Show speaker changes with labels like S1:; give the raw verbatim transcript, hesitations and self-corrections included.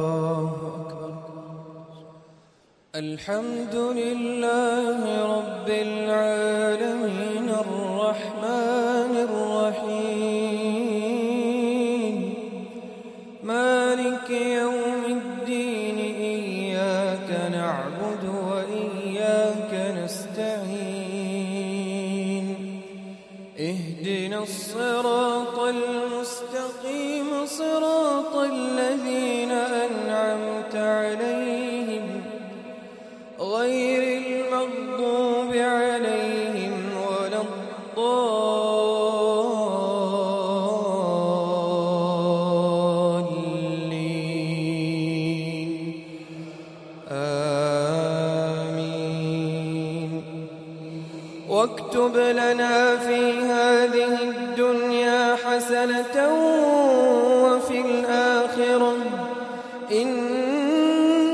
S1: الحمد لله رب العالمين الرحمن الرحيم مالك يوم الدين إياك نعبد وإياك نستعين اهدنا الصراط المستقيم صراط الذين أنعمت عليهم غير المغضوب عليهم ولا الضالين آمين. واكتب لنا في هذه الدنيا حسنة وفي الآخرة إن